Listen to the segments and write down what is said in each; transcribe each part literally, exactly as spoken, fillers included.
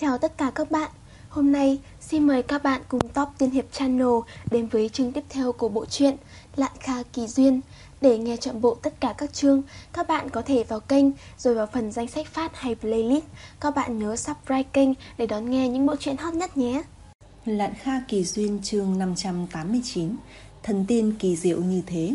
Chào tất cả các bạn. Hôm nay xin mời các bạn cùng Top Tiên Hiệp Channel đến với chương tiếp theo của bộ truyện Lạn Kha Kỳ Duyên. Để nghe trọn bộ tất cả các chương, các bạn có thể vào kênh rồi vào phần danh sách phát hay playlist. Các bạn nhớ subscribe kênh để đón nghe những bộ truyện hot nhất nhé. Lạn Kha Kỳ Duyên chương năm trăm tám mươi chín. Thần tiên kỳ diệu như thế.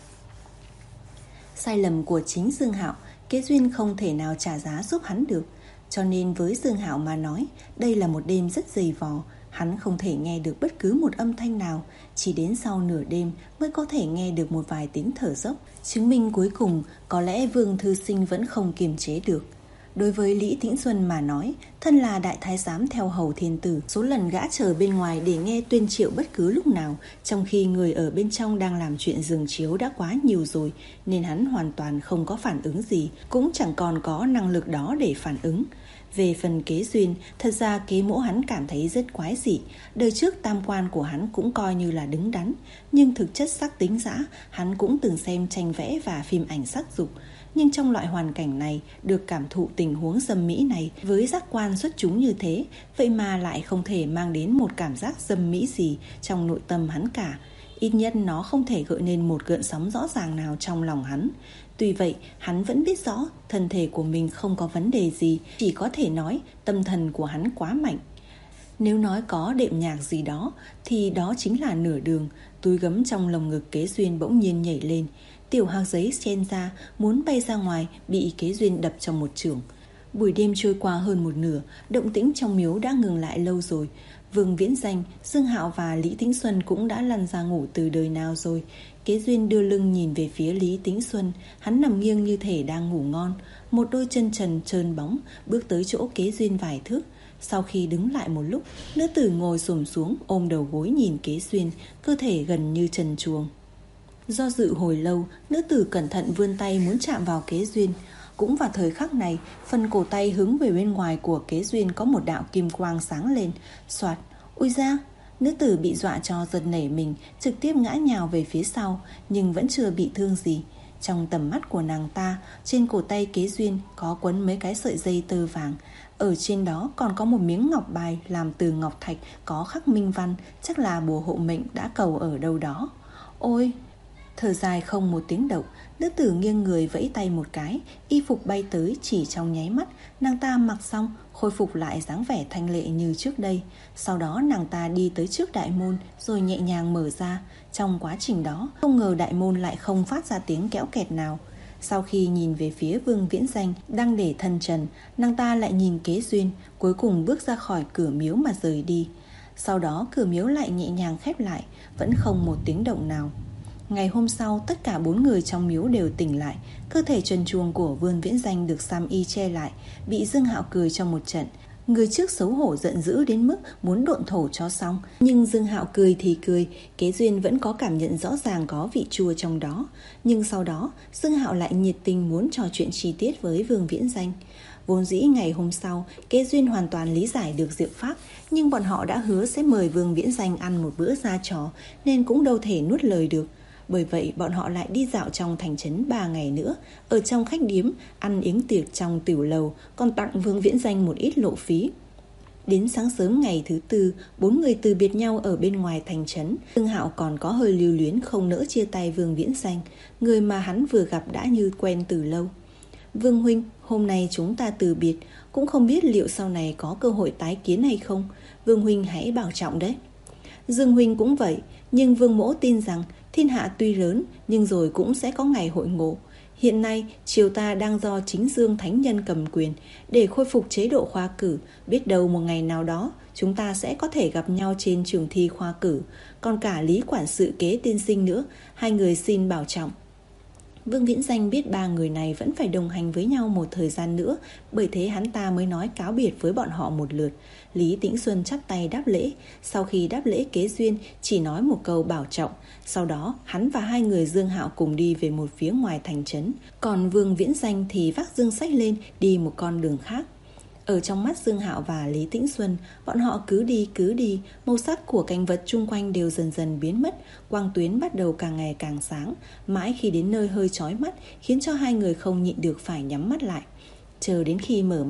Sai lầm của chính Dương Hạo, Kế Duyên không thể nào trả giá giúp hắn được. Cho nên với Dương Hạo mà nói, đây là một đêm rất dày vò. Hắn không thể nghe được bất cứ một âm thanh nào. Chỉ đến sau nửa đêm mới có thể nghe được một vài tiếng thở dốc. Chứng minh cuối cùng có lẽ Vương Thư Sinh vẫn không kiềm chế được. Đối với Lý Tĩnh Xuân mà nói, thân là đại thái giám theo hầu thiên tử, số lần gã chờ bên ngoài để nghe tuyên triệu bất cứ lúc nào, trong khi người ở bên trong đang làm chuyện giường chiếu đã quá nhiều rồi, nên hắn hoàn toàn không có phản ứng gì, cũng chẳng còn có năng lực đó để phản ứng. Về phần Kế Duyên, thật ra kế mẫu hắn cảm thấy rất quái dị. Đời trước tam quan của hắn cũng coi như là đứng đắn, nhưng thực chất sắc tính dã, hắn cũng từng xem tranh vẽ và phim ảnh sắc dục. Nhưng trong loại hoàn cảnh này, được cảm thụ tình huống dâm mỹ này với giác quan xuất chúng như thế, vậy mà lại không thể mang đến một cảm giác dâm mỹ gì trong nội tâm hắn cả. Ít nhất nó không thể gợi nên một gợn sóng rõ ràng nào trong lòng hắn. Tuy vậy, hắn vẫn biết rõ thân thể của mình không có vấn đề gì, chỉ có thể nói tâm thần của hắn quá mạnh. Nếu nói có đệm nhạc gì đó, thì đó chính là nửa đường. Túi gấm trong lồng ngực Kế Duyên bỗng nhiên nhảy lên. Tiểu hạc giấy chen ra, muốn bay ra ngoài, bị Kế Duyên đập trong một chưởng. Buổi đêm trôi qua hơn một nửa, động tĩnh trong miếu đã ngừng lại lâu rồi. Vương Viễn Danh, Dương Hạo và Lý Tĩnh Xuân cũng đã lăn ra ngủ từ đời nào rồi. Kế Duyên đưa lưng nhìn về phía Lý Tĩnh Xuân, hắn nằm nghiêng như thể đang ngủ ngon. Một đôi chân trần trơn bóng bước tới chỗ Kế Duyên vài thước. Sau khi đứng lại một lúc, nữ tử ngồi xổm xuống ôm đầu gối nhìn Kế Duyên, cơ thể gần như trần truồng. Do dự hồi lâu, nữ tử cẩn thận vươn tay muốn chạm vào Kế Duyên. Cũng vào thời khắc này, phần cổ tay hướng về bên ngoài của Kế Duyên có một đạo kim quang sáng lên. Soạt, ui da! Nữ tử bị dọa cho giật nảy mình, trực tiếp ngã nhào về phía sau, nhưng vẫn chưa bị thương gì. Trong tầm mắt của nàng ta, trên cổ tay Kế Duyên có quấn mấy cái sợi dây tơ vàng. Ở trên đó còn có một miếng ngọc bài làm từ ngọc thạch có khắc minh văn, chắc là bùa hộ mệnh đã cầu ở đâu đó. Ôi! Thở dài không một tiếng động, nữ tử nghiêng người vẫy tay một cái, y phục bay tới chỉ trong nháy mắt, nàng ta mặc xong, khôi phục lại dáng vẻ thanh lệ như trước đây. Sau đó nàng ta đi tới trước đại môn, rồi nhẹ nhàng mở ra. Trong quá trình đó, không ngờ đại môn lại không phát ra tiếng kéo kẹt nào. Sau khi nhìn về phía Vương Viễn Danh đang để thân trần, nàng ta lại nhìn Kế Duyên, cuối cùng bước ra khỏi cửa miếu mà rời đi. Sau đó cửa miếu lại nhẹ nhàng khép lại, vẫn không một tiếng động nào. Ngày hôm sau, tất cả bốn người trong miếu đều tỉnh lại. Cơ thể trần truồng của Vương Viễn Danh được Sam Y che lại, bị Dương Hạo cười cho một trận. Người trước xấu hổ giận dữ đến mức muốn độn thổ cho xong, nhưng Dương Hạo cười thì cười, Kế Duyên vẫn có cảm nhận rõ ràng có vị chua trong đó. Nhưng sau đó, Dương Hạo lại nhiệt tình muốn trò chuyện chi tiết với Vương Viễn Danh. Vốn dĩ ngày hôm sau, Kế Duyên hoàn toàn lý giải được diệu pháp, nhưng bọn họ đã hứa sẽ mời Vương Viễn Danh ăn một bữa gia trò, nên cũng đâu thể nuốt lời được. Bởi vậy bọn họ lại đi dạo trong thành trấn ba ngày nữa, ở trong khách điếm, ăn yến tiệc trong tiểu lầu, còn tặng Vương Viễn Danh một ít lộ phí. Đến sáng sớm ngày thứ tư, bốn người từ biệt nhau ở bên ngoài thành trấn. Dương Hạo còn có hơi lưu luyến không nỡ chia tay Vương Viễn Danh, người mà hắn vừa gặp đã như quen từ lâu. Vương huynh, hôm nay chúng ta từ biệt, cũng không biết liệu sau này có cơ hội tái kiến hay không. Vương huynh hãy bảo trọng đấy. Dương huynh cũng vậy, nhưng Vương mỗ tin rằng thiên hạ tuy lớn, nhưng rồi cũng sẽ có ngày hội ngộ. Hiện nay, triều ta đang do chính Dương Thánh Nhân cầm quyền. Để khôi phục chế độ khoa cử, biết đâu một ngày nào đó, chúng ta sẽ có thể gặp nhau trên trường thi khoa cử. Còn cả Lý quản sự Kế tiên sinh nữa, hai người xin bảo trọng. Vương Viễn Danh biết ba người này vẫn phải đồng hành với nhau một thời gian nữa, bởi thế hắn ta mới nói cáo biệt với bọn họ một lượt. Lý Tĩnh Xuân chắp tay đáp lễ. Sau khi đáp lễ Kế Duyên chỉ nói một câu bảo trọng. Sau đó hắn và hai người Dương Hạo cùng đi về một phía ngoài thành trấn. Còn Vương Viễn Danh thì vác dương sách lên đi một con đường khác. Ở trong mắt Dương Hạo và Lý Tĩnh Xuân, bọn họ cứ đi cứ đi, màu sắc của cảnh vật chung quanh đều dần dần biến mất, quang tuyến bắt đầu càng ngày càng sáng, mãi khi đến nơi hơi chói mắt, khiến cho hai người không nhịn được phải nhắm mắt lại. Chờ đến khi mở mắt,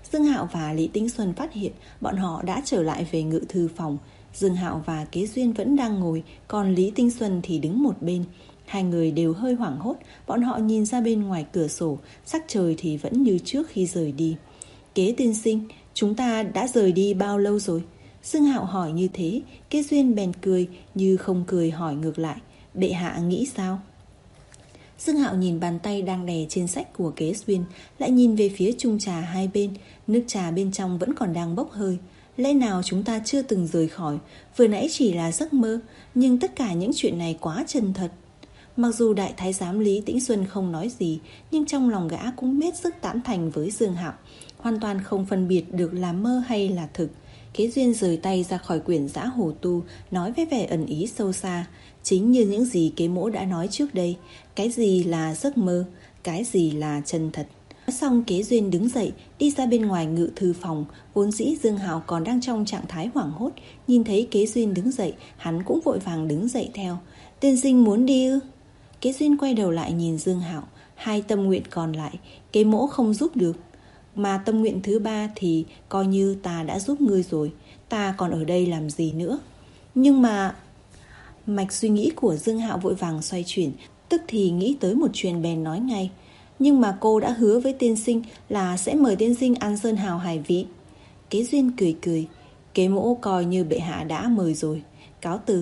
Dương Hạo và Lý Tĩnh Xuân phát hiện bọn họ đã trở lại về ngự thư phòng. Dương Hạo và Kế Duyên vẫn đang ngồi, còn Lý Tĩnh Xuân thì đứng một bên. Hai người đều hơi hoảng hốt, bọn họ nhìn ra bên ngoài cửa sổ, sắc trời thì vẫn như trước khi rời đi. Kế tiên sinh, chúng ta đã rời đi bao lâu rồi? Dương Hạo hỏi như thế, Kế Duyên bèn cười như không cười hỏi ngược lại, bệ hạ nghĩ sao? Dương Hạo nhìn bàn tay đang đè trên sách của Kế Duyên, lại nhìn về phía chung trà hai bên, nước trà bên trong vẫn còn đang bốc hơi. Lẽ nào chúng ta chưa từng rời khỏi, vừa nãy chỉ là giấc mơ, nhưng tất cả những chuyện này quá chân thật. Mặc dù đại thái giám Lý Tĩnh Xuân không nói gì, nhưng trong lòng gã cũng hết sức tán thành với Dương Hạo, hoàn toàn không phân biệt được là mơ hay là thực. Kế Duyên rời tay ra khỏi quyển Dã Hồ Tu, nói với vẻ ẩn ý sâu xa, chính như những gì Kế Mỗ đã nói trước đây, cái gì là giấc mơ, cái gì là chân thật. Nói xong Kế Duyên đứng dậy, đi ra bên ngoài ngự thư phòng. Vốn dĩ Dương Hạo còn đang trong trạng thái hoảng hốt, nhìn thấy Kế Duyên đứng dậy, hắn cũng vội vàng đứng dậy theo. Tiên sinh muốn đi ư? Kế Duyên quay đầu lại nhìn Dương Hạo, hai tâm nguyện còn lại, Kế Mỗ không giúp được. Mà tâm nguyện thứ ba thì coi như ta đã giúp ngươi rồi, ta còn ở đây làm gì nữa? Nhưng mà... Mạch suy nghĩ của Dương Hạo vội vàng xoay chuyển, tức thì nghĩ tới một chuyện bèn nói ngay. Nhưng mà cô đã hứa với tiên sinh là sẽ mời tiên sinh ăn sơn hào hải vị. Kế Duyên cười cười, Kế Mỗ coi như bệ hạ đã mời rồi, cáo từ.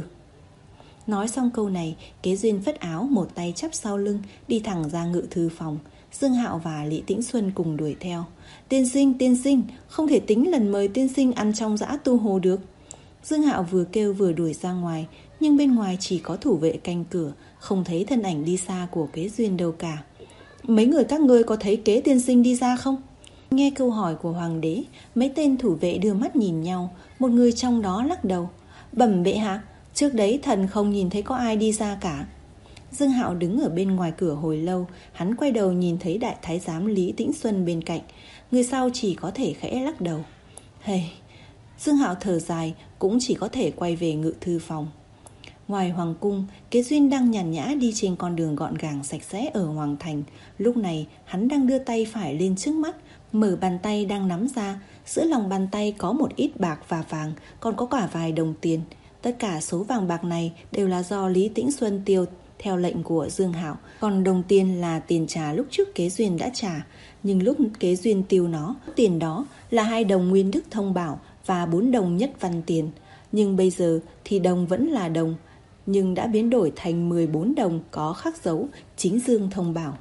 Nói xong câu này, Kế Duyên phất áo, một tay chắp sau lưng, đi thẳng ra ngự thư phòng. Dương Hạo và Lý Tĩnh Xuân cùng đuổi theo. Tiên sinh, tiên sinh, không thể tính lần mời tiên sinh ăn trong Dã Tu Hồ được. Dương Hạo vừa kêu vừa đuổi ra ngoài, nhưng bên ngoài chỉ có thủ vệ canh cửa, không thấy thân ảnh đi xa của Kế Duyên đâu cả. Mấy người các ngươi có thấy Kế tiên sinh đi ra không? Nghe câu hỏi của hoàng đế, mấy tên thủ vệ đưa mắt nhìn nhau, một người trong đó lắc đầu. Bẩm bệ hạ, trước đấy thần không nhìn thấy có ai đi ra cả. Dương Hạo đứng ở bên ngoài cửa hồi lâu, hắn quay đầu nhìn thấy đại thái giám Lý Tĩnh Xuân bên cạnh, người sau chỉ có thể khẽ lắc đầu. Hey. Dương Hạo thở dài, cũng chỉ có thể quay về ngự thư phòng. Ngoài hoàng cung, Kế Duyên đang nhàn nhã đi trên con đường gọn gàng sạch sẽ ở hoàng thành. Lúc này hắn đang đưa tay phải lên trước mắt, mở bàn tay đang nắm ra. Giữa lòng bàn tay có một ít bạc và vàng, còn có cả vài đồng tiền. Tất cả số vàng bạc này đều là do Lý Tĩnh Xuân tiêu theo lệnh của Dương Hạo, còn đồng tiền là tiền trả lúc trước Kế Duyên đã trả. Nhưng lúc Kế Duyên tiêu nó, tiền đó là hai đồng nguyên đức thông bảo và bốn đồng nhất văn tiền. Nhưng bây giờ thì đồng vẫn là đồng, nhưng đã biến đổi thành mười bốn đồng có khắc dấu chính dương thông bảo.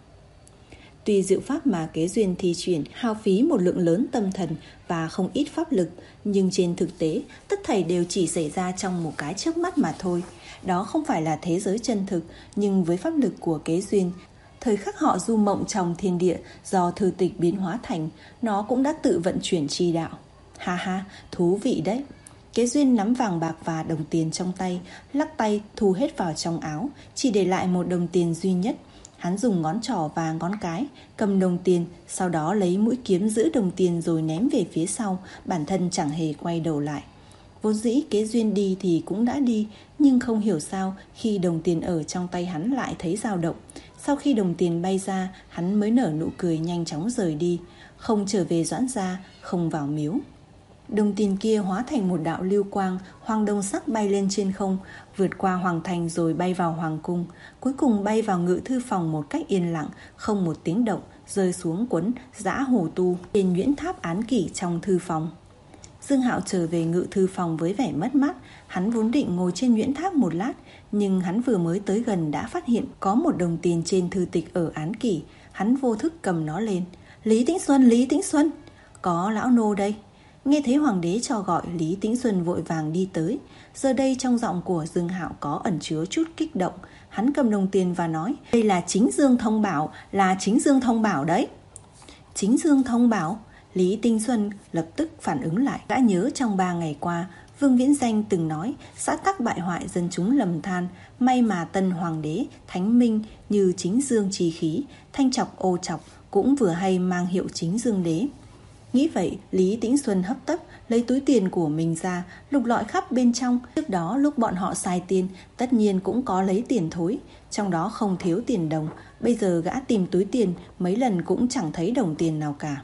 Tuy diệu pháp mà Kế Duyên thi triển hao phí một lượng lớn tâm thần và không ít pháp lực, nhưng trên thực tế tất thảy đều chỉ xảy ra trong một cái chớp mắt mà thôi. Đó không phải là thế giới chân thực, nhưng với pháp lực của Kế Duyên, thời khắc họ du mộng trong thiên địa do thư tịch biến hóa thành, nó cũng đã tự vận chuyển chi đạo. Ha ha, thú vị đấy. Kế Duyên nắm vàng bạc và đồng tiền trong tay, lắc tay thu hết vào trong áo, chỉ để lại một đồng tiền duy nhất. Hắn dùng ngón trỏ và ngón cái cầm đồng tiền, sau đó lấy mũi kiếm giữ đồng tiền rồi ném về phía sau, bản thân chẳng hề quay đầu lại. Vốn dĩ Kế Duyên đi thì cũng đã đi, nhưng không hiểu sao khi đồng tiền ở trong tay hắn lại thấy dao động. Sau khi đồng tiền bay ra, hắn mới nở nụ cười nhanh chóng rời đi, không trở về Doãn gia, không vào miếu. Đồng tiền kia hóa thành một đạo lưu quang, hoàng đồng sắc bay lên trên không, vượt qua hoàng thành rồi bay vào hoàng cung, cuối cùng bay vào ngự thư phòng một cách yên lặng, không một tiếng động, rơi xuống cuốn Dã Hồ Tu trên nhuyễn tháp án kỷ trong thư phòng. Dương Hạo trở về ngự thư phòng với vẻ mất mát. Hắn vốn định ngồi trên nhuyễn tháp một lát, nhưng hắn vừa mới tới gần đã phát hiện có một đồng tiền trên thư tịch ở án kỷ. Hắn vô thức cầm nó lên. Lý Tĩnh Xuân, Lý Tĩnh Xuân, có lão nô đây. Nghe thấy hoàng đế cho gọi, Lý Tĩnh Xuân vội vàng đi tới. Giờ đây trong giọng của Dương Hạo có ẩn chứa chút kích động. Hắn cầm đồng tiền và nói, đây là chính Dương thông bảo, là chính Dương thông bảo đấy. Chính Dương thông bảo? Lý Tĩnh Xuân lập tức phản ứng lại. Đã nhớ trong ba ngày qua, Vương Viễn Danh từng nói xã tắc bại hoại, dân chúng lầm than, may mà tân hoàng đế thánh minh như chính dương trí khí, thanh chọc ô chọc cũng vừa hay mang hiệu chính dương đế. Nghĩ vậy, Lý Tĩnh Xuân hấp tấp lấy túi tiền của mình ra, lục lọi khắp bên trong. Trước đó lúc bọn họ xài tiền, tất nhiên cũng có lấy tiền thối, trong đó không thiếu tiền đồng. Bây giờ gã tìm túi tiền mấy lần cũng chẳng thấy đồng tiền nào cả.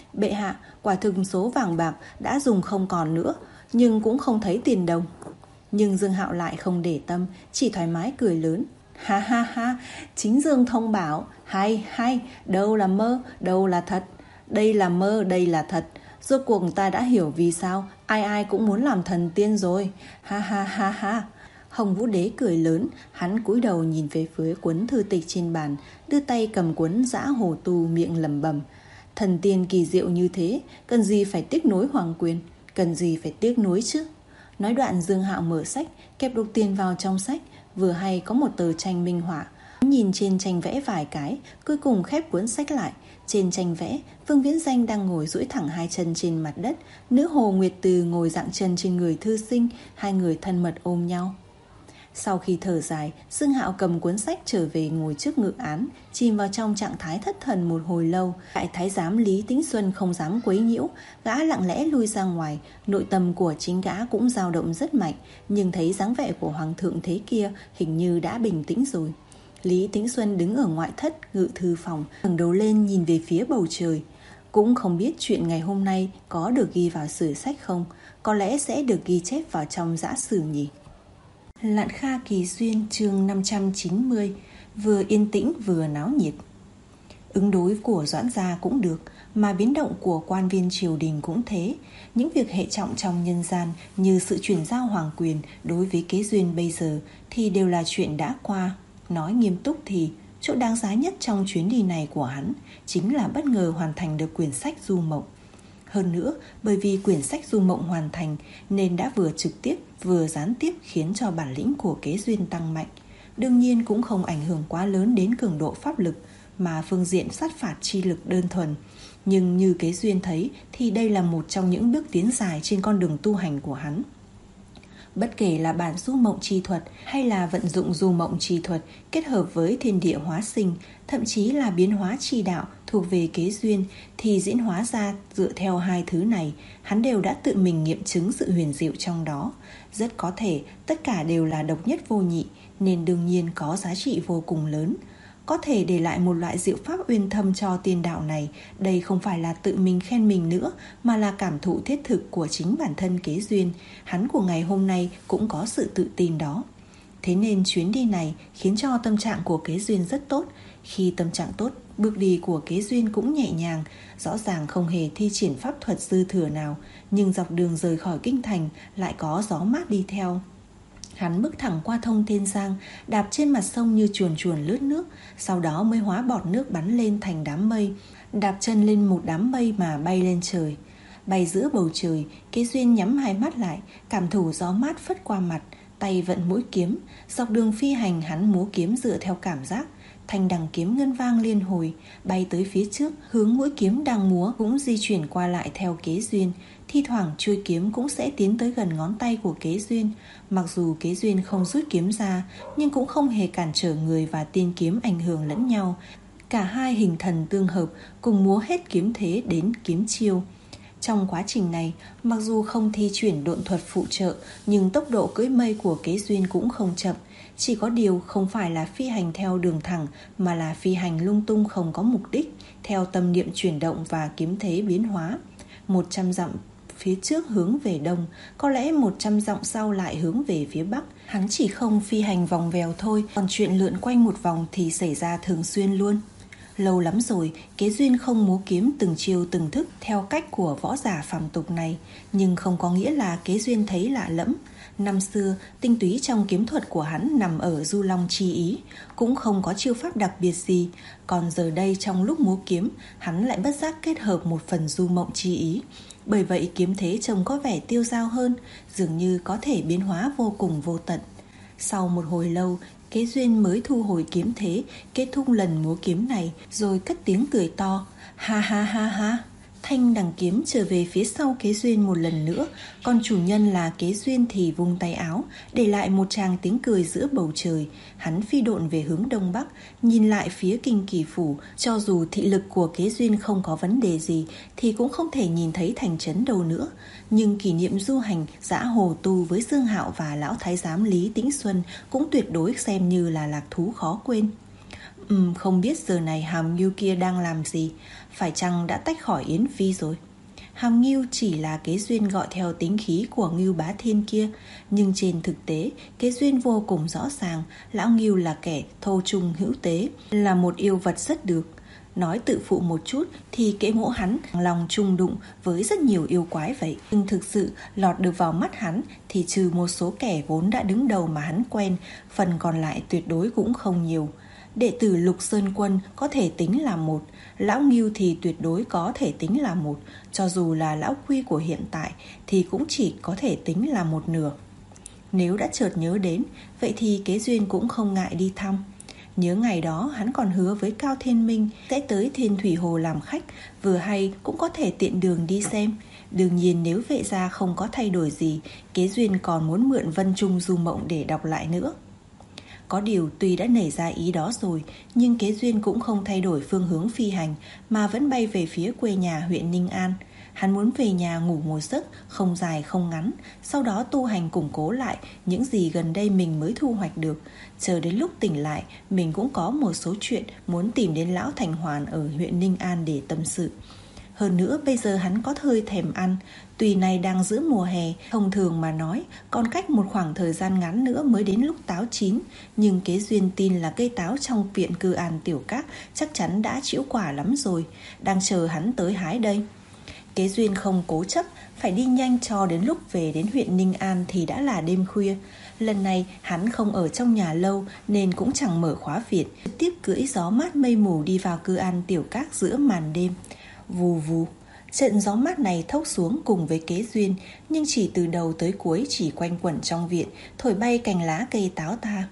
Bệ hạ, quả thực số vàng bạc đã dùng không còn nữa, nhưng cũng không thấy tiền đồng. Nhưng Dương Hạo lại không để tâm, chỉ thoải mái cười lớn. Ha ha ha, chính Dương thông bảo, hay hay, đâu là mơ, đâu là thật. Đây là mơ, đây là thật. Rốt cuộc ta đã hiểu vì sao ai ai cũng muốn làm thần tiên rồi. Ha ha ha ha. Hồng Vũ Đế cười lớn, hắn cúi đầu nhìn về phía cuốn thư tịch trên bàn, đưa tay cầm cuốn Dã Hồ Tu, miệng lẩm bẩm. Thần tiên kỳ diệu như thế, cần gì phải tiếc nối hoàng quyền, cần gì phải tiếc nối chứ. Nói đoạn Dương Hạo mở sách, kẹp đục tiền vào trong sách, vừa hay có một tờ tranh minh họa. Nhìn trên tranh vẽ vài cái, cuối cùng khép cuốn sách lại. Trên tranh vẽ, Vương Viễn Danh đang ngồi duỗi thẳng hai chân trên mặt đất, nữ Hồ Nguyệt Từ ngồi dạng chân trên người thư sinh, hai người thân mật ôm nhau. Sau khi thở dài, Dương Hạo cầm cuốn sách trở về ngồi trước ngự án, chìm vào trong trạng thái thất thần một hồi lâu. Đại thái giám Lý Tĩnh Xuân không dám quấy nhiễu, gã lặng lẽ lui ra ngoài. Nội tâm của chính gã cũng dao động rất mạnh, nhưng thấy dáng vẻ của hoàng thượng thế kia hình như đã bình tĩnh rồi. Lý Tĩnh Xuân đứng ở ngoại thất ngự thư phòng, ngẩng đầu lên nhìn về phía bầu trời. Cũng không biết chuyện ngày hôm nay có được ghi vào sử sách không, có lẽ sẽ được ghi chép vào trong giã sử nhỉ. Lạn Kha Kỳ Duyên chương năm trăm chín mươi, vừa yên tĩnh vừa náo nhiệt. Ứng đối của Doãn gia cũng được, mà biến động của quan viên triều đình cũng thế. Những việc hệ trọng trong nhân gian như sự chuyển giao hoàng quyền đối với Kế Duyên bây giờ thì đều là chuyện đã qua. Nói nghiêm túc thì chỗ đáng giá nhất trong chuyến đi này của hắn chính là bất ngờ hoàn thành được quyển sách Du Mộng. Hơn nữa, bởi vì quyển sách Du Mộng hoàn thành nên đã vừa trực tiếp vừa gián tiếp khiến cho bản lĩnh của Kế Duyên tăng mạnh. Đương nhiên cũng không ảnh hưởng quá lớn đến cường độ pháp lực, mà phương diện sát phạt chi lực đơn thuần. Nhưng như Kế Duyên thấy thì đây là một trong những bước tiến dài trên con đường tu hành của hắn. Bất kể là bản Du Mộng chi thuật hay là vận dụng Du Mộng chi thuật kết hợp với thiên địa hóa sinh, thậm chí là biến hóa chi đạo thuộc về Kế Duyên, thì diễn hóa ra dựa theo hai thứ này, hắn đều đã tự mình nghiệm chứng sự huyền diệu trong đó. Rất có thể tất cả đều là độc nhất vô nhị, nên đương nhiên có giá trị vô cùng lớn. Có thể để lại một loại diệu pháp uyên thâm cho tiên đạo này, đây không phải là tự mình khen mình nữa, mà là cảm thụ thiết thực của chính bản thân Kế Duyên. Hắn của ngày hôm nay cũng có sự tự tin đó. Thế nên chuyến đi này khiến cho tâm trạng của Kế Duyên rất tốt. Khi tâm trạng tốt, bước đi của Kế Duyên cũng nhẹ nhàng, rõ ràng không hề thi triển pháp thuật dư thừa nào, nhưng dọc đường rời khỏi kinh thành lại có gió mát đi theo. Hắn bước thẳng qua Thông Thiên Giang, đạp trên mặt sông như chuồn chuồn lướt nước, sau đó mới hóa bọt nước bắn lên thành đám mây, đạp chân lên một đám mây mà bay lên trời. Bay giữa bầu trời, Kế Duyên nhắm hai mắt lại, cảm thụ gió mát phất qua mặt, tay vận mũi kiếm, dọc đường phi hành hắn múa kiếm dựa theo cảm giác. Thanh đằng kiếm ngân vang liên hồi, bay tới phía trước, hướng mũi kiếm đang múa cũng di chuyển qua lại theo Kế Duyên. Thi thoảng chuôi kiếm cũng sẽ tiến tới gần ngón tay của Kế Duyên. Mặc dù Kế Duyên không rút kiếm ra, nhưng cũng không hề cản trở người và tiên kiếm ảnh hưởng lẫn nhau. Cả hai hình thần tương hợp, cùng múa hết kiếm thế đến kiếm chiêu. Trong quá trình này, mặc dù không thi chuyển độn thuật phụ trợ, nhưng tốc độ cưỡi mây của Kế Duyên cũng không chậm. Chỉ có điều không phải là phi hành theo đường thẳng, mà là phi hành lung tung không có mục đích, theo tâm niệm chuyển động và kiếm thế biến hóa. Một trăm dặm phía trước hướng về đông, có lẽ một trăm dặm sau lại hướng về phía bắc. Hắn chỉ không phi hành vòng vèo thôi, còn chuyện lượn quanh một vòng thì xảy ra thường xuyên luôn. Lâu lắm rồi, Kế Duyên không múa kiếm từng chiêu từng thức theo cách của võ giả phàm tục này, nhưng không có nghĩa là Kế Duyên thấy lạ lẫm. Năm xưa, tinh túy trong kiếm thuật của hắn nằm ở Du Long chi ý, cũng không có chiêu pháp đặc biệt gì. Còn giờ đây trong lúc múa kiếm, hắn lại bất giác kết hợp một phần Du Mộng chi ý. Bởi vậy kiếm thế trông có vẻ tiêu dao hơn, dường như có thể biến hóa vô cùng vô tận. Sau một hồi lâu, Kế Duyên mới thu hồi kiếm thế, kết thúc lần múa kiếm này, rồi cất tiếng cười to. Ha ha ha ha. Thanh đằng kiếm trở về phía sau Kế Duyên một lần nữa, còn chủ nhân là Kế Duyên thì vung tay áo, để lại một tràng tiếng cười giữa bầu trời. Hắn phi độn về hướng đông bắc, nhìn lại phía Kinh Kỳ Phủ. Cho dù thị lực của Kế Duyên không có vấn đề gì thì cũng không thể nhìn thấy thành trấn đâu nữa. Nhưng kỷ niệm du hành Dã Hồ Tu với Dương Hạo và lão thái giám Lý Tĩnh Xuân cũng tuyệt đối xem như là lạc thú khó quên. Ừm, không biết giờ này Hàm Ngưu kia đang làm gì. phải chăng đã tách khỏi Yến Phi rồi? Hàm Ngưu chỉ là Kế Duyên gọi theo tính khí của Ngưu Bá Thiên kia, nhưng trên thực tế, Kế Duyên vô cùng rõ ràng, lão Ngưu là kẻ thô trung hữu tế, là một yêu vật rất được. Nói tự phụ một chút thì Kế Mỗ hắn lòng chung đụng với rất nhiều yêu quái vậy, nhưng thực sự lọt được vào mắt hắn thì trừ một số kẻ vốn đã đứng đầu mà hắn quen, phần còn lại tuyệt đối cũng không nhiều. Đệ tử Lục Sơn Quân có thể tính là một, lão Ngưu thì tuyệt đối có thể tính là một, cho dù là lão Quy của hiện tại thì cũng chỉ có thể tính là một nửa. Nếu đã chợt nhớ đến, vậy thì Kế Duyên cũng không ngại đi thăm. Nhớ ngày đó hắn còn hứa với Cao Thiên Minh sẽ tới Thiên Thủy Hồ làm khách, vừa hay cũng có thể tiện đường đi xem. Đương nhiên nếu Vệ gia không có thay đổi gì, Kế Duyên còn muốn mượn Vân Trung Du Mộng để đọc lại nữa. Có điều tuy đã nảy ra ý đó rồi, nhưng Kế Duyên cũng không thay đổi phương hướng phi hành, mà vẫn bay về phía quê nhà huyện Ninh An. Hắn muốn về nhà ngủ một giấc, không dài không ngắn, sau đó tu hành củng cố lại những gì gần đây mình mới thu hoạch được. Chờ đến lúc tỉnh lại, mình cũng có một số chuyện muốn tìm đến lão Thành Hoàn ở huyện Ninh An để tâm sự. Hơn nữa bây giờ hắn có hơi thèm ăn. Tuy này đang giữa mùa hè, thông thường mà nói còn cách một khoảng thời gian ngắn nữa mới đến lúc táo chín, nhưng Kế Duyên tin là cây táo trong viện Cư An Tiểu Các chắc chắn đã trĩu quả lắm rồi, đang chờ hắn tới hái đây. Kế Duyên không cố chấp, phải đi nhanh cho đến lúc về đến huyện Ninh An thì đã là đêm khuya. Lần này hắn không ở trong nhà lâu nên cũng chẳng mở khóa viện, trực tiếp cưỡi gió mát mây mù đi vào Cư An Tiểu Các giữa màn đêm. Vù vù, trận gió mát này thốc xuống cùng với Kế Duyên, nhưng chỉ từ đầu tới cuối chỉ quanh quẩn trong viện, thổi bay cành lá cây táo ta.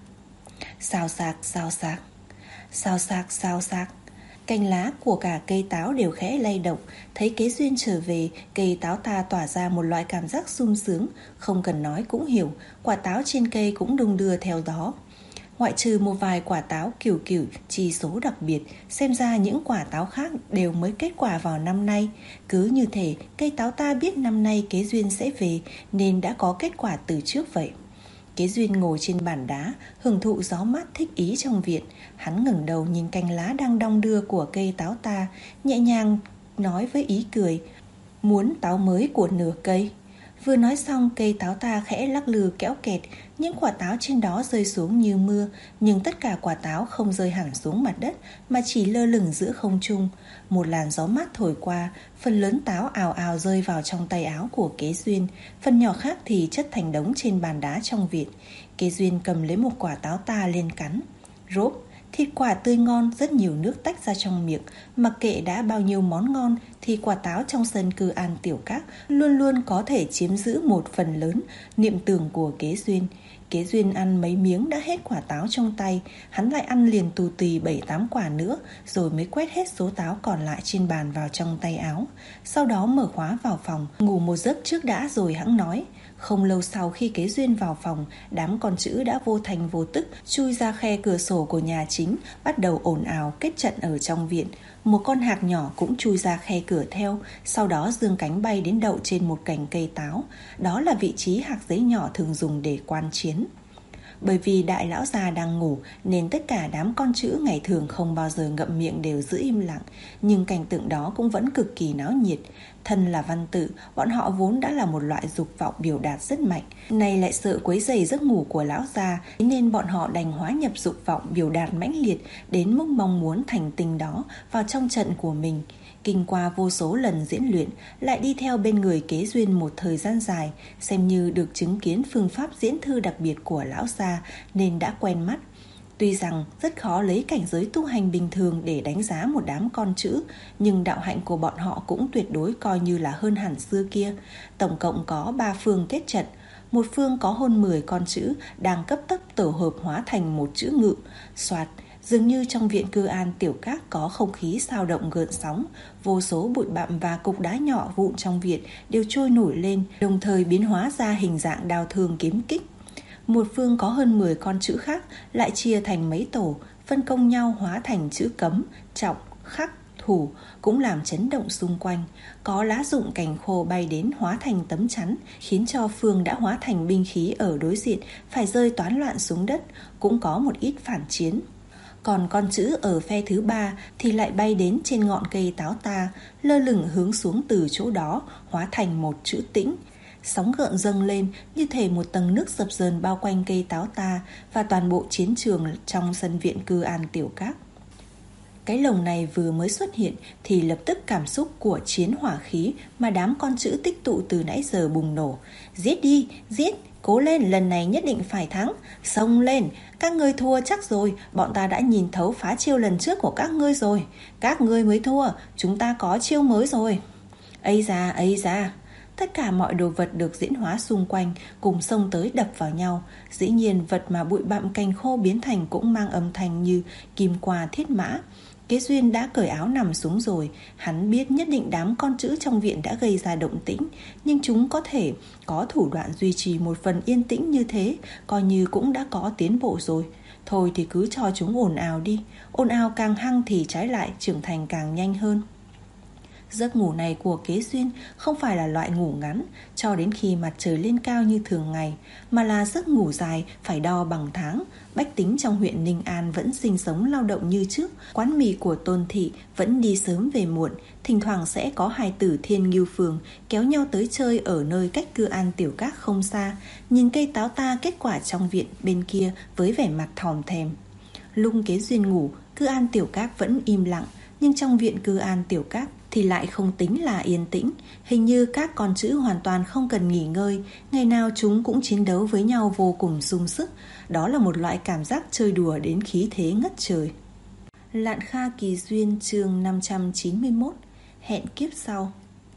Xào xạc xào xạc, xào xạc xào xạc. Cành lá của cả cây táo đều khẽ lay động. Thấy Kế Duyên trở về, cây táo ta tỏa ra một loại cảm giác sung sướng, không cần nói cũng hiểu, quả táo trên cây cũng đung đưa theo đó. Ngoại trừ một vài quả táo kiểu kiểu chỉ số đặc biệt, xem ra những quả táo khác đều mới kết quả vào năm nay. Cứ như thể cây táo ta biết năm nay Kế Duyên sẽ về nên đã có kết quả từ trước vậy. Kế Duyên ngồi trên bàn đá, hưởng thụ gió mát thích ý trong viện. Hắn ngẩng đầu nhìn cành lá đang đong đưa của cây táo ta, nhẹ nhàng nói với ý cười: muốn táo mới của nửa cây. Vừa nói xong, cây táo ta khẽ lắc lư kéo kẹt, những quả táo trên đó rơi xuống như mưa, nhưng tất cả quả táo không rơi hẳn xuống mặt đất mà chỉ lơ lửng giữa không trung. Một làn gió mát thổi qua, phần lớn táo ào ào rơi vào trong tay áo của Kế Duyên, phần nhỏ khác thì chất thành đống trên bàn đá trong viện. Kế Duyên cầm lấy một quả táo ta lên cắn. Rốp, thịt quả tươi ngon, rất nhiều nước tách ra trong miệng. Mặc kệ đã bao nhiêu món ngon thì quả táo trong sân Cư An Tiểu Các luôn luôn có thể chiếm giữ một phần lớn niệm tưởng của Kế Duyên. Kế Duyên ăn mấy miếng đã hết quả táo trong tay, hắn lại ăn liền tù tì bảy tám quả nữa, rồi mới quét hết số táo còn lại trên bàn vào trong tay áo. Sau đó mở khóa vào phòng, ngủ một giấc trước đã rồi hẵng nói. Không lâu sau khi Kế Duyên vào phòng, đám con trữ đã vô thành vô tức chui ra khe cửa sổ của nhà chính, bắt đầu ồn ào kết trận ở trong viện. Một con hạc nhỏ cũng chui ra khe cửa theo, sau đó giương cánh bay đến đậu trên một cành cây táo. Đó là vị trí hạc giấy nhỏ thường dùng để quan chiến. Bởi vì đại lão già đang ngủ nên tất cả đám con trữ ngày thường không bao giờ ngậm miệng đều giữ im lặng, nhưng cảnh tượng đó cũng vẫn cực kỳ náo nhiệt. Thân là văn tự, bọn họ vốn đã là một loại dục vọng biểu đạt rất mạnh, nay lại sợ quấy rầy giấc ngủ của lão già, nên bọn họ đành hóa nhập dục vọng biểu đạt mãnh liệt đến mức mong muốn thành tinh đó vào trong trận của mình. Kinh qua vô số lần diễn luyện, lại đi theo bên người Kế Duyên một thời gian dài, xem như được chứng kiến phương pháp diễn thư đặc biệt của lão gia nên đã quen mắt. Tuy rằng rất khó lấy cảnh giới tu hành bình thường để đánh giá một đám con trữ, nhưng đạo hạnh của bọn họ cũng tuyệt đối coi như là hơn hẳn xưa kia. Tổng cộng có ba phương kết trận, một phương có hơn mười con trữ đang cấp tốc tổ hợp hóa thành một chữ ngự. Soạt, dường như trong viện Cư An Tiểu Các có không khí sao động gợn sóng, vô số bụi bặm và cục đá nhỏ vụn trong viện đều trôi nổi lên, đồng thời biến hóa ra hình dạng đao thương kiếm kích. Một phương có hơn mười con chữ khác lại chia thành mấy tổ, phân công nhau hóa thành chữ cấm, trọng, khắc, thủ, cũng làm chấn động xung quanh. Có lá rụng cành khô bay đến hóa thành tấm chắn, khiến cho phương đã hóa thành binh khí ở đối diện phải rơi toán loạn xuống đất, cũng có một ít phản chiến. Còn con chữ ở phe thứ ba thì lại bay đến trên ngọn cây táo ta, lơ lửng hướng xuống từ chỗ đó, hóa thành một chữ tĩnh. Sóng gợn dâng lên như thể một tầng nước dập dờn bao quanh cây táo ta và toàn bộ chiến trường trong sân viện Cư An Tiểu Các. Cái lồng này vừa mới xuất hiện thì lập tức cảm xúc của chiến hỏa khí mà đám con chữ tích tụ từ nãy giờ bùng nổ. Giết đi, giết, cố lên, lần này nhất định phải thắng, xông lên, các ngươi thua chắc rồi, bọn ta đã nhìn thấu phá chiêu lần trước của các ngươi rồi, các ngươi mới thua, chúng ta có chiêu mới rồi. Ây da, ây da. Tất cả mọi đồ vật được diễn hóa xung quanh cùng xông tới đập vào nhau. Dĩ nhiên vật mà bụi bặm cành khô biến thành cũng mang âm thanh như kim qua thiết mã. Kế Duyên đã cởi áo nằm xuống rồi. Hắn biết nhất định đám con chữ trong viện đã gây ra động tĩnh, nhưng chúng có thể có thủ đoạn duy trì một phần yên tĩnh như thế, coi như cũng đã có tiến bộ rồi. Thôi thì cứ cho chúng ồn ào đi. Ồn ào càng hăng thì trái lại trưởng thành càng nhanh hơn. Giấc ngủ này của Kế Duyên không phải là loại ngủ ngắn cho đến khi mặt trời lên cao như thường ngày, mà là giấc ngủ dài phải đo bằng tháng. Bách tính trong huyện Ninh An vẫn sinh sống lao động như trước, quán mì của Tôn thị vẫn đi sớm về muộn, thỉnh thoảng sẽ có hài tử Thiên Ngưu Phường kéo nhau tới chơi ở nơi cách Cư An Tiểu Các không xa, nhìn cây táo ta kết quả trong viện bên kia với vẻ mặt thòm thèm. Lúc Kế Duyên ngủ, Cư An Tiểu Các vẫn im lặng, nhưng trong viện Cư An Tiểu Các thì lại không tính là yên tĩnh. Hình như các con chữ hoàn toàn không cần nghỉ ngơi, ngày nào chúng cũng chiến đấu với nhau vô cùng sung sức. Đó là một loại cảm giác chơi đùa đến khí thế ngất trời. Lạn Kha Kỳ Duyên, chương năm trăm chín mươi mốt. Hẹn kiếp sau.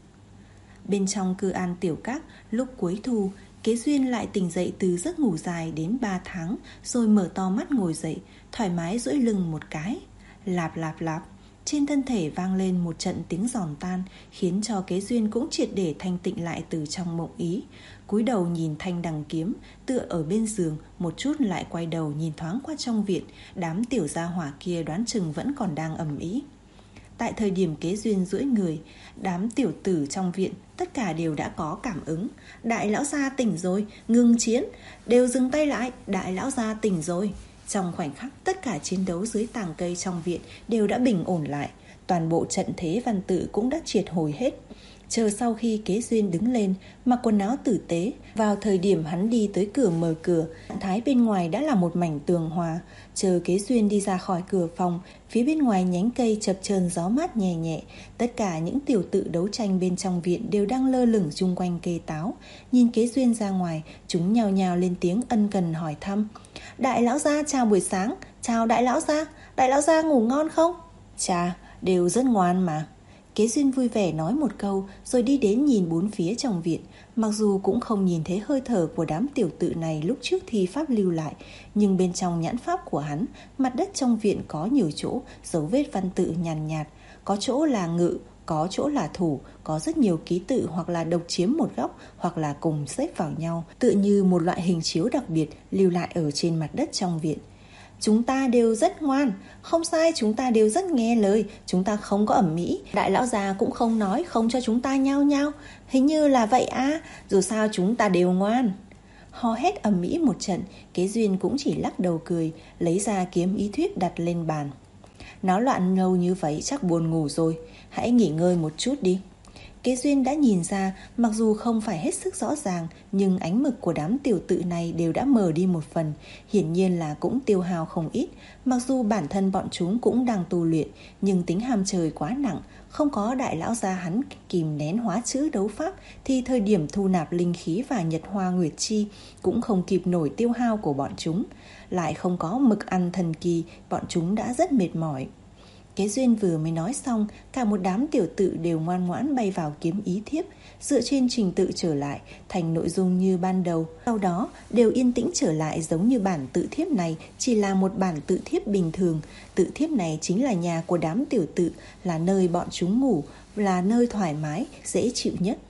Bên trong Cư An Tiểu Các, lúc cuối thu, Kế Duyên lại tỉnh dậy từ giấc ngủ dài đến ba tháng, rồi mở to mắt ngồi dậy, thoải mái duỗi lưng một cái. Lạp lạp lạp. Trên thân thể vang lên một trận tiếng giòn tan, khiến cho Kế Duyên cũng triệt để thanh tịnh lại từ trong mộng ý. Cúi đầu nhìn thanh đằng kiếm tựa ở bên giường, một chút lại quay đầu nhìn thoáng qua trong viện. Đám tiểu gia hỏa kia đoán chừng vẫn còn đang ầm ĩ. Tại thời điểm Kế Duyên duỗi người, đám tiểu tử trong viện tất cả đều đã có cảm ứng. Đại lão gia tỉnh rồi, ngừng chiến, đều dừng tay lại, đại lão gia tỉnh rồi. Trong khoảnh khắc, tất cả chiến đấu dưới tàng cây trong viện đều đã bình ổn lại. Toàn bộ trận thế văn tự cũng đã triệt hồi hết. Chờ sau khi Kế Duyên đứng lên, mặc quần áo tử tế, vào thời điểm hắn đi tới cửa mở cửa, trạng thái bên ngoài đã là một mảnh tường hòa. Chờ Kế Duyên đi ra khỏi cửa phòng, phía bên ngoài nhánh cây chập chờn gió mát nhẹ nhẹ. Tất cả những tiểu tự đấu tranh bên trong viện đều đang lơ lửng chung quanh cây táo. Nhìn Kế Duyên ra ngoài, chúng nhào nhào lên tiếng ân cần hỏi thăm. Đại lão gia chào buổi sáng. Chào đại lão gia. Đại lão gia ngủ ngon không? Chà, đều rất ngoan mà. Kế Duyên vui vẻ nói một câu rồi đi đến nhìn bốn phía trong viện. Mặc dù cũng không nhìn thấy hơi thở của đám tiểu tự này lúc trước thi pháp lưu lại, nhưng bên trong nhãn pháp của hắn, mặt đất trong viện có nhiều chỗ dấu vết văn tự nhàn nhạt, có chỗ là ngự, có chỗ là thủ, có rất nhiều ký tự hoặc là độc chiếm một góc hoặc là cùng xếp vào nhau, tựa như một loại hình chiếu đặc biệt lưu lại ở trên mặt đất trong viện. Chúng ta đều rất ngoan, không sai, chúng ta đều rất nghe lời, chúng ta không có ẩm mỹ. Đại lão già cũng không nói không cho chúng ta nhao nhao, hình như là vậy à, dù sao chúng ta đều ngoan. Hò hét ầm ĩ một trận, Kế Duyên cũng chỉ lắc đầu cười, lấy ra kiếm ý thuyết đặt lên bàn. Náo loạn lâu như vậy chắc buồn ngủ rồi, hãy nghỉ ngơi một chút đi. Kế Duyên đã nhìn ra, mặc dù không phải hết sức rõ ràng, nhưng ánh mực của đám tiểu tự này đều đã mờ đi một phần, hiển nhiên là cũng tiêu hao không ít. Mặc dù bản thân bọn chúng cũng đang tu luyện, nhưng tính ham chơi quá nặng, không có đại lão gia hắn kìm nén hóa chữ đấu pháp, thì thời điểm thu nạp linh khí và nhật hoa nguyệt chi cũng không kịp nổi tiêu hao của bọn chúng. Lại không có mực ăn thần kỳ, bọn chúng đã rất mệt mỏi. Kế Duyên vừa mới nói xong, cả một đám tiểu tự đều ngoan ngoãn bay vào kiếm ý thiếp, dựa trên trình tự trở lại thành nội dung như ban đầu. Sau đó đều yên tĩnh trở lại, giống như bản tự thiếp này chỉ là một bản tự thiếp bình thường. Tự thiếp này chính là nhà của đám tiểu tự, là nơi bọn chúng ngủ, là nơi thoải mái, dễ chịu nhất.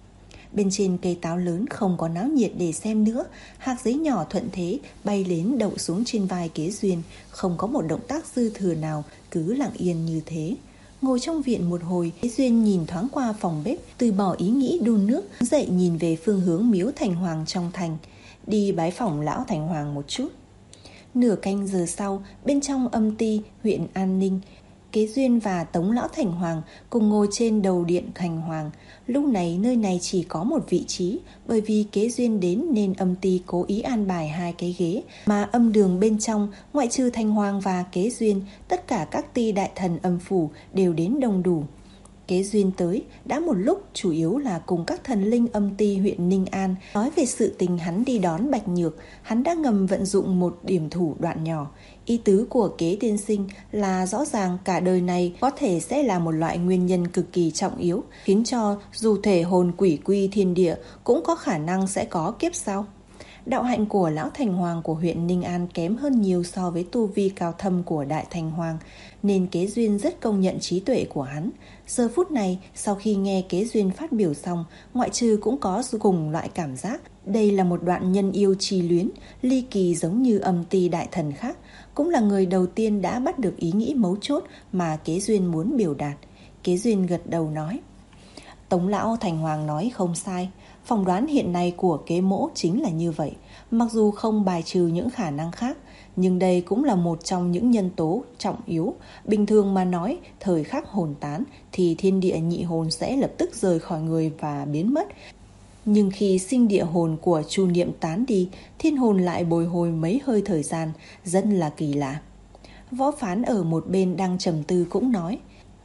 Bên trên cây táo lớn không có náo nhiệt để xem nữa, hạt giấy nhỏ thuận thế bay đến đậu xuống trên vai Kế Duyên, không có một động tác dư thừa nào, cứ lặng yên như thế. Ngồi trong viện một hồi, Kế Duyên nhìn thoáng qua phòng bếp, từ bỏ ý nghĩ đun nước, dậy nhìn về phương hướng miếu Thành Hoàng trong thành, đi bái phỏng lão Thành Hoàng một chút. Nửa canh giờ sau, bên trong âm ty huyện An Ninh, Kế Duyên và Tống Lão Thành Hoàng cùng ngồi trên đầu điện Thành Hoàng. Lúc này nơi này chỉ có một vị trí, bởi vì Kế Duyên đến nên âm ty cố ý an bài hai cái ghế, mà âm đường bên trong, ngoại trừ Thành Hoàng và Kế Duyên, tất cả các ty đại thần âm phủ đều đến đông đủ. Kế Duyên tới đã một lúc, chủ yếu là cùng các thần linh âm ty huyện Ninh An nói về sự tình hắn đi đón Bạch Nhược. Hắn đã ngầm vận dụng một điểm thủ đoạn nhỏ. Ý tứ của Kế tiên sinh là rõ ràng cả đời này có thể sẽ là một loại nguyên nhân cực kỳ trọng yếu, khiến cho dù thể hồn quỷ quy thiên địa cũng có khả năng sẽ có kiếp sau. Đạo hạnh của Lão Thành Hoàng của huyện Ninh An kém hơn nhiều so với tu vi cao thâm của Đại Thành Hoàng, nên Kế Duyên rất công nhận trí tuệ của hắn. Giờ phút này, sau khi nghe Kế Duyên phát biểu xong, ngoại trừ cũng có cùng loại cảm giác. Đây là một đoạn nhân yêu chi luyến, ly kỳ giống như âm ty đại thần khác, cũng là người đầu tiên đã bắt được ý nghĩ mấu chốt mà Kế Duyên muốn biểu đạt. Kế Duyên gật đầu nói: Tống Lão Thành Hoàng nói không sai, phỏng đoán hiện nay của Kế mỗ chính là như vậy. Mặc dù không bài trừ những khả năng khác, nhưng đây cũng là một trong những nhân tố trọng yếu. Bình thường mà nói, thời khắc hồn tán thì thiên địa nhị hồn sẽ lập tức rời khỏi người và biến mất. Nhưng khi sinh địa hồn của Chu Niệm tán đi, thiên hồn lại bồi hồi mấy hơi thời gian, rất là kỳ lạ. Võ Phán ở một bên đang trầm tư cũng nói: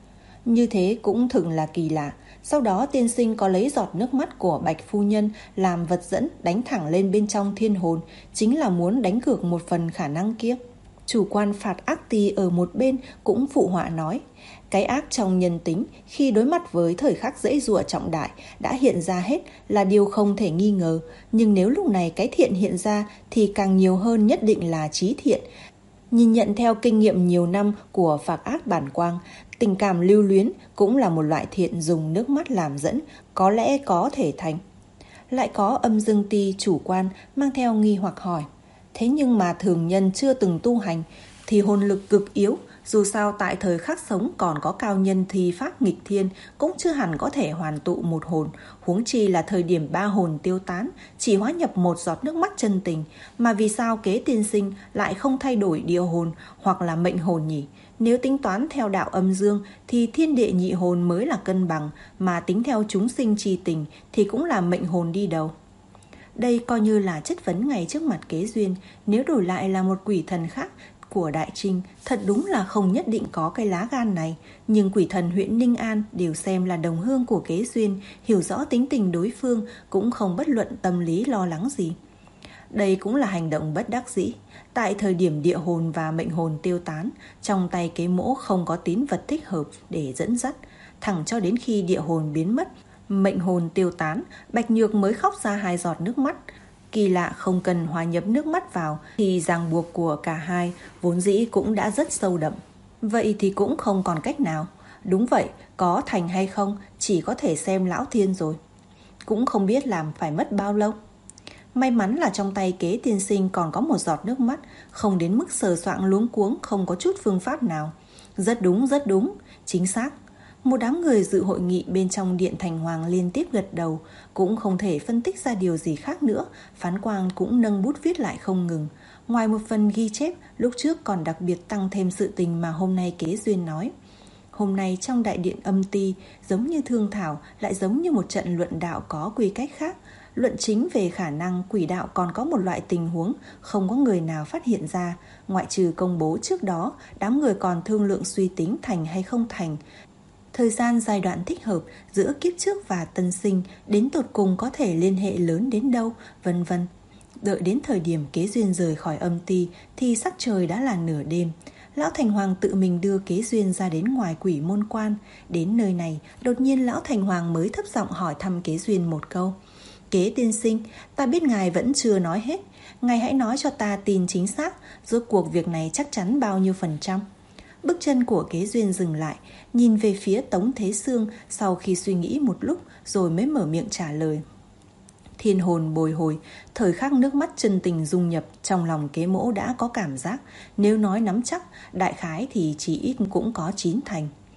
Như thế cũng thực là kỳ lạ. Sau đó tiên sinh có lấy giọt nước mắt của Bạch phu nhân làm vật dẫn đánh thẳng lên bên trong thiên hồn, chính là muốn đánh cược một phần khả năng kia. Chủ quan Phạt Ác Tỳ ở một bên cũng phụ họa nói: Cái ác trong nhân tính khi đối mặt với thời khắc dễ dụa trọng đại đã hiện ra hết là điều không thể nghi ngờ, nhưng nếu lúc này cái thiện hiện ra thì càng nhiều hơn nhất định là trí thiện. Nhìn nhận theo kinh nghiệm nhiều năm của Phạt Ác Bản Quang, tình cảm lưu luyến cũng là một loại thiện dùng nước mắt làm dẫn, có lẽ có thể thành. Lại có Âm Dương Ty chủ quan mang theo nghi hoặc hỏi: Thế nhưng mà thường nhân chưa từng tu hành thì hồn lực cực yếu, dù sao tại thời khắc sống còn có cao nhân thi pháp nghịch thiên cũng chưa hẳn có thể hoàn tụ một hồn, huống chi là thời điểm ba hồn tiêu tán chỉ hóa nhập một giọt nước mắt chân tình. Mà vì sao Kế tiên sinh lại không thay đổi địa hồn hoặc là mệnh hồn nhỉ? Nếu tính toán theo đạo âm dương thì thiên địa nhị hồn mới là cân bằng, mà tính theo chúng sinh chi tình thì cũng là mệnh hồn đi đầu. Đây coi như là chất vấn ngay trước mặt Kế Duyên. Nếu đổi lại là một quỷ thần khác của Đại Trinh, thật đúng là không nhất định có cái lá gan này. Nhưng quỷ thần huyện Ninh An đều xem là đồng hương của Kế Duyên, hiểu rõ tính tình đối phương, cũng không bất luận tâm lý lo lắng gì. Đây cũng là hành động bất đắc dĩ. Tại thời điểm địa hồn và mệnh hồn tiêu tán, trong tay Kế mỗ không có tín vật thích hợp để dẫn dắt. Thẳng cho đến khi địa hồn biến mất, mệnh hồn tiêu tán, Bạch Nhược mới khóc ra hai giọt nước mắt. Kỳ lạ, không cần hòa nhập nước mắt vào thì ràng buộc của cả hai vốn dĩ cũng đã rất sâu đậm. Vậy thì cũng không còn cách nào. Đúng vậy, có thành hay không chỉ có thể xem lão thiên rồi. Cũng không biết làm phải mất bao lâu. May mắn là trong tay Kế tiên sinh còn có một giọt nước mắt, không đến mức sờ soạng luống cuống, không có chút phương pháp nào. Rất đúng, rất đúng, chính xác. Một đám người dự hội nghị bên trong điện Thành Hoàng liên tiếp gật đầu, cũng không thể phân tích ra điều gì khác nữa. Phán Quang cũng nâng bút viết lại không ngừng. Ngoài một phần ghi chép, lúc trước còn đặc biệt tăng thêm sự tình mà hôm nay Kế Duyên nói. Hôm nay trong đại điện âm ty, giống như thương thảo, lại giống như một trận luận đạo có quy cách khác. Luận chính về khả năng quỷ đạo còn có một loại tình huống không có người nào phát hiện ra. Ngoại trừ công bố trước đó, đám người còn thương lượng suy tính thành hay không thành. Thời gian giai đoạn thích hợp giữa kiếp trước và tân sinh đến tột cùng có thể liên hệ lớn đến đâu, vân vân. Đợi đến thời điểm Kế Duyên rời khỏi âm ty thì sắc trời đã là nửa đêm. Lão Thành Hoàng tự mình đưa Kế Duyên ra đến ngoài quỷ môn quan. Đến nơi này, đột nhiên Lão Thành Hoàng mới thấp giọng hỏi thăm Kế Duyên một câu: Kế tiên sinh, ta biết ngài vẫn chưa nói hết. Ngài hãy nói cho ta tin chính xác, rốt cuộc việc này chắc chắn bao nhiêu phần trăm. Bước chân của Kế Duyên dừng lại, nhìn về phía Tống Thế Sương, sau khi suy nghĩ một lúc rồi mới mở miệng trả lời. Thiên hồn bồi hồi, thời khắc nước mắt chân tình dung nhập, trong lòng Kế mỗ đã có cảm giác, nếu nói nắm chắc, đại khái thì chỉ ít cũng có chín thành.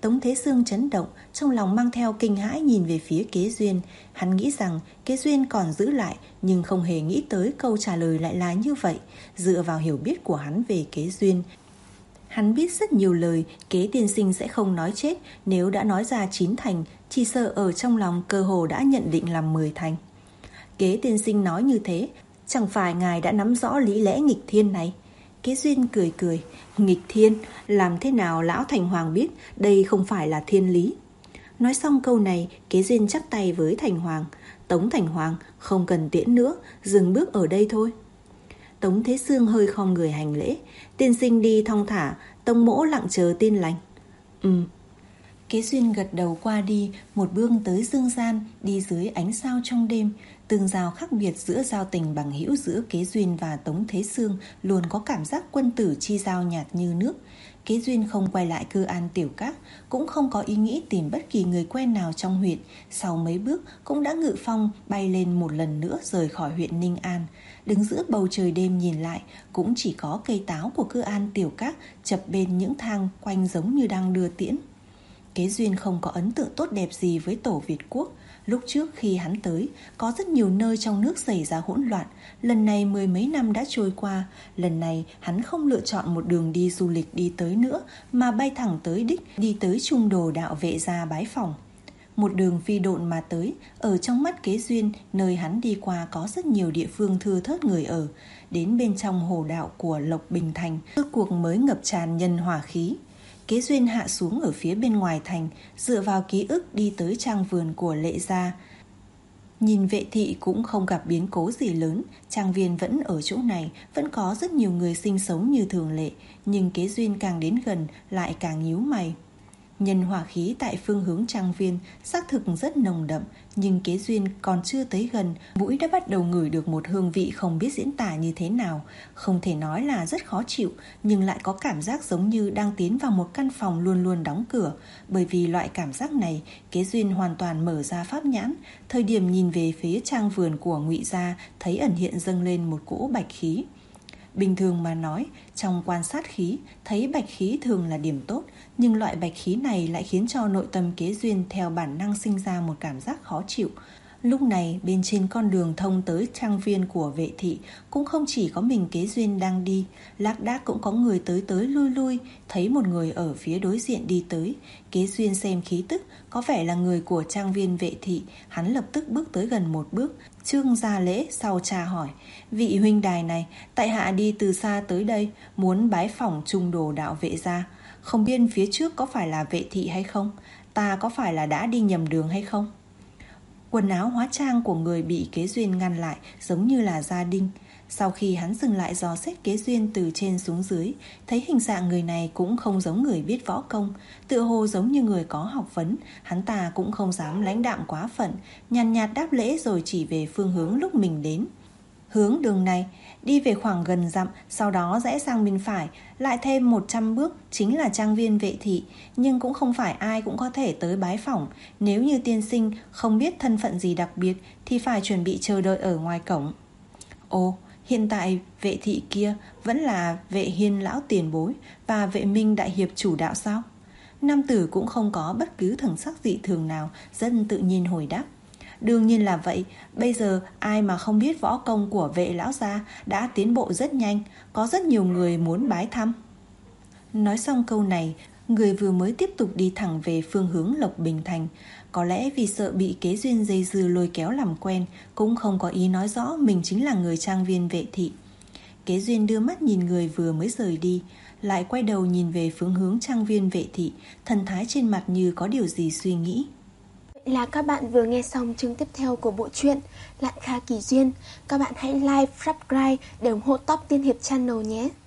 Tống Thế Sương chấn động, trong lòng mang theo kinh hãi nhìn về phía Kế Duyên. Hắn nghĩ rằng Kế Duyên còn giữ lại, nhưng không hề nghĩ tới câu trả lời lại là như vậy. Dựa vào hiểu biết của hắn về Kế Duyên, hắn biết rất nhiều lời Kế tiên sinh sẽ không nói chết. Nếu đã nói ra chín thành, chỉ sợ ở trong lòng cơ hồ đã nhận định làm mười thành. Kế tiên sinh nói như thế, chẳng phải ngài đã nắm rõ lý lẽ nghịch thiên này? Kế Duyên cười cười. Nghịch thiên? Làm thế nào lão Thành Hoàng biết đây không phải là thiên lý? Nói xong câu này, Kế Duyên chắp tay với Thành Hoàng. Tống Thành Hoàng, không cần tiễn nữa, dừng bước ở đây thôi. Tống Thế Sương hơi khom người hành lễ. Tiên sinh đi thong thả, tông mỗ lặng chờ tin lành. Ừ. Kế Duyên gật đầu qua đi, một bước tới dương gian, đi dưới ánh sao trong đêm. Tương giao khác biệt giữa giao tình bằng hữu giữa Kế Duyên và Tống Thế Sương luôn có cảm giác quân tử chi giao nhạt như nước. Kế Duyên không quay lại Cư An Tiểu Các, cũng không có ý nghĩ tìm bất kỳ người quen nào trong huyện. Sau mấy bước cũng đã ngự phong bay lên một lần nữa rời khỏi huyện Ninh An. Đứng giữa bầu trời đêm nhìn lại, cũng chỉ có cây táo của Cư An Tiểu Các chập bên những thang quanh giống như đang đưa tiễn. Kế Duyên không có ấn tượng tốt đẹp gì với tổ Việt Quốc. Lúc trước khi hắn tới, có rất nhiều nơi trong nước xảy ra hỗn loạn. Lần này mười mấy năm đã trôi qua. Lần này hắn không lựa chọn một đường đi du lịch đi tới nữa, mà bay thẳng tới đích, đi tới Trung Đồ đạo Vệ gia bái phỏng. Một đường phi độn mà tới. Ở trong mắt Kế Duyên, nơi hắn đi qua có rất nhiều địa phương thưa thớt người ở. Đến bên trong hồ đạo của Lộc Bình Thành, rốt cuộc mới ngập tràn nhân hỏa khí. Kế Duyên hạ xuống ở phía bên ngoài thành, dựa vào ký ức đi tới trang vườn của Lệ gia. Nhìn Vệ thị cũng không gặp biến cố gì lớn, trang viên vẫn ở chỗ này, vẫn có rất nhiều người sinh sống như thường lệ. Nhưng Kế Duyên càng đến gần lại càng nhíu mày. Nhân hỏa khí tại phương hướng trang viên xác thực rất nồng đậm, nhưng Kế Duyên còn chưa tới gần, mũi đã bắt đầu ngửi được một hương vị không biết diễn tả như thế nào. Không thể nói là rất khó chịu, nhưng lại có cảm giác giống như đang tiến vào một căn phòng luôn luôn đóng cửa. Bởi vì loại cảm giác này, Kế Duyên hoàn toàn mở ra pháp nhãn. Thời điểm nhìn về phía trang vườn của Ngụy gia, thấy ẩn hiện dâng lên một cỗ bạch khí. Bình thường mà nói, trong quan sát khí, thấy bạch khí thường là điểm tốt, nhưng loại bạch khí này lại khiến cho nội tâm Kế Duyên theo bản năng sinh ra một cảm giác khó chịu. Lúc này, bên trên con đường thông tới trang viên của Vệ thị, cũng không chỉ có mình Kế Duyên đang đi, lác đác cũng có người tới tới lui lui. Thấy một người ở phía đối diện đi tới, Kế Duyên xem khí tức, có vẻ là người của trang viên Vệ thị. Hắn lập tức bước tới gần một bước, trương ra lễ sau trà hỏi: vị huynh đài này, tại hạ đi từ xa tới đây, muốn bái phỏng Trung Đồ đạo Vệ gia. Không biết phía trước có phải là Vệ thị hay không? Ta có phải là đã đi nhầm đường hay không? Quần áo hóa trang của người bị Kế Duyên ngăn lại giống như là gia đình. Sau khi hắn dừng lại dò xét Kế Duyên từ trên xuống dưới, thấy hình dạng người này cũng không giống người biết võ công, tựa hồ giống như người có học vấn. Hắn ta cũng không dám lãnh đạm quá phận, nhàn nhạt đáp lễ rồi chỉ về phương hướng lúc mình đến. Hướng đường này, đi về khoảng gần dặm, sau đó rẽ sang bên phải, lại thêm một trăm bước chính là trang viên Vệ thị. Nhưng cũng không phải ai cũng có thể tới bái phỏng. Nếu như tiên sinh không biết thân phận gì đặc biệt thì phải chuẩn bị chờ đợi ở ngoài cổng. Ồ, hiện tại Vệ thị kia vẫn là Vệ Hiên lão tiền bối và Vệ Minh đại hiệp chủ đạo sao? Nam tử cũng không có bất cứ thần sắc dị thường nào, rất tự nhiên hồi đáp: đương nhiên là vậy, bây giờ ai mà không biết võ công của Vệ lão gia đã tiến bộ rất nhanh, có rất nhiều người muốn bái thăm. Nói xong câu này, người vừa mới tiếp tục đi thẳng về phương hướng Lộc Bình Thành. Có lẽ vì sợ bị Kế Duyên dây dưa lôi kéo làm quen, cũng không có ý nói rõ mình chính là người trang viên Vệ thị. Kế Duyên đưa mắt nhìn người vừa mới rời đi, lại quay đầu nhìn về phương hướng trang viên Vệ thị, thần thái trên mặt như có điều gì suy nghĩ. Vậy là các bạn vừa nghe xong chương tiếp theo của bộ truyện Lạn Kha Kỳ Duyên. Các bạn hãy like, subscribe để ủng hộ Top Tiên Hiệp Channel nhé.